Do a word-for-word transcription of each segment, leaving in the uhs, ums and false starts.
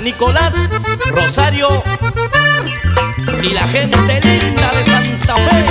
Nicolás, Rosario y la gente linda de Santa Fe.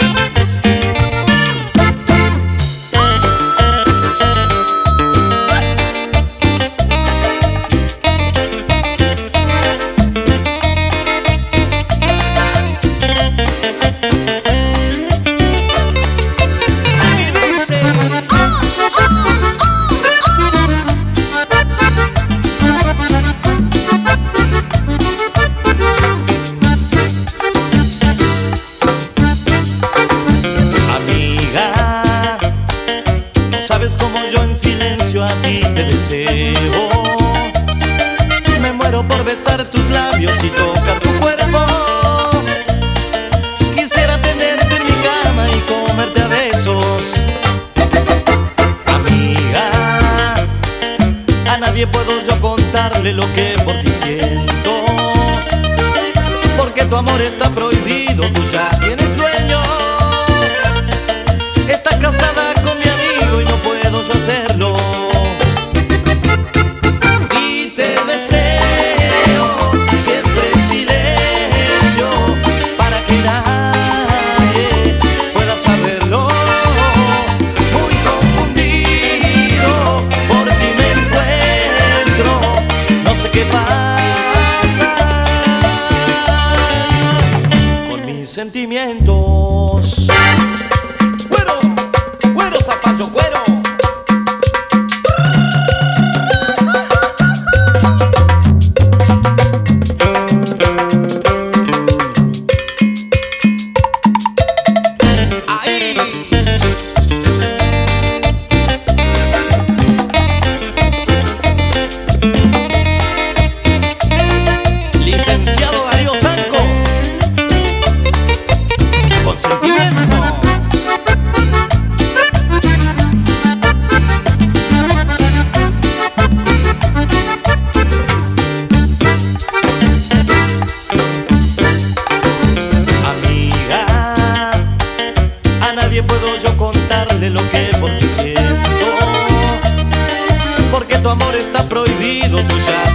Sabes como yo en silencio a ti te deseo. Me muero por besar tus labios y tocar tu cuerpo. Quisiera tenerte en mi cama y comerte a besos. Amiga, a nadie puedo yo contarle lo que por ti siento, porque tu amor está prohibido, tú ya tienes dueño. Estás casada con mi amigo y no puedo yo hacerlo. Y te deseo siempre en silencio, para que nadie pueda saberlo. Muy confundido, por ti me encuentro, no sé qué pasa con mis sentimientos. Licenciado Darío Sanco, consentimiento. Amiga, a nadie puedo yo contarle lo que por ti siento, porque tu amor está prohibido, tú ya